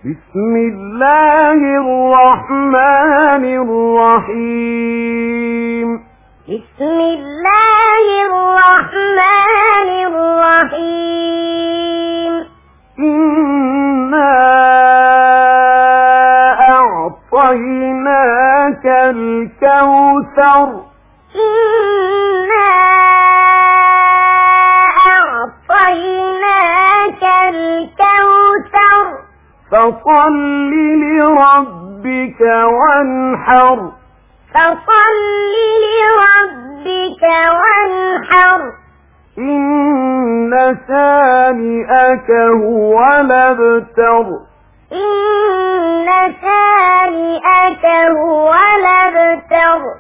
بسم الله الرحمن الرحيم بسم الله الرحمن الرحيم إنا أعطيناك الكوثر إنا أعطيناك الكوثر فصل لربك وانحر فصل لربك وانحر إن شانئك هو الأبتر إن شانئك هو الأبتر